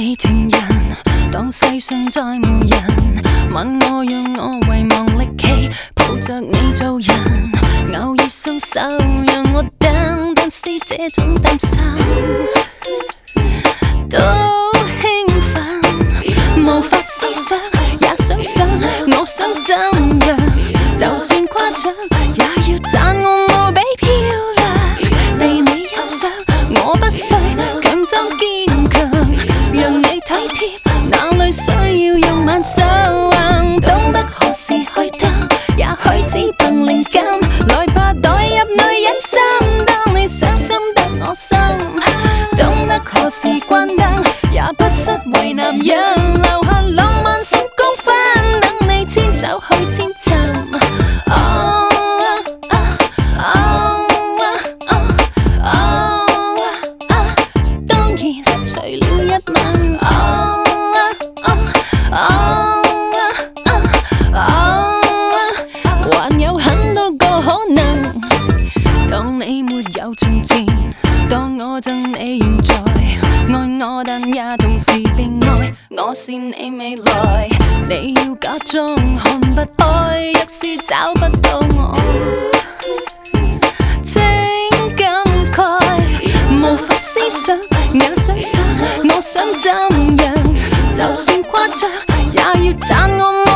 你情人，當世上再無人問我，讓我遺忘力氣，抱着你做人，偶爾鬆手，讓我等，但是這種擔心都興奮，無法思想，也想想，我想怎樣，就算誇張，也要讚我無比漂亮，被你欣賞，我不需強裝堅強，讓你體貼，哪裏需要用萬想，懂得何時開燈，也許只憑靈感，來吧代入女人心，當你傷心得我心，懂得何時關燈，也不失為男人，留下浪漫10公分，等你牽手去千尋。當然除了一吻，還有很多個可能。當你沒有從前，當我贈你現在，愛我但也同時被愛，我是你未來，你要假裝看不開，若是找不到我，請感慨，無法思想，也想想，我想怎樣，就算誇張，也要讚我。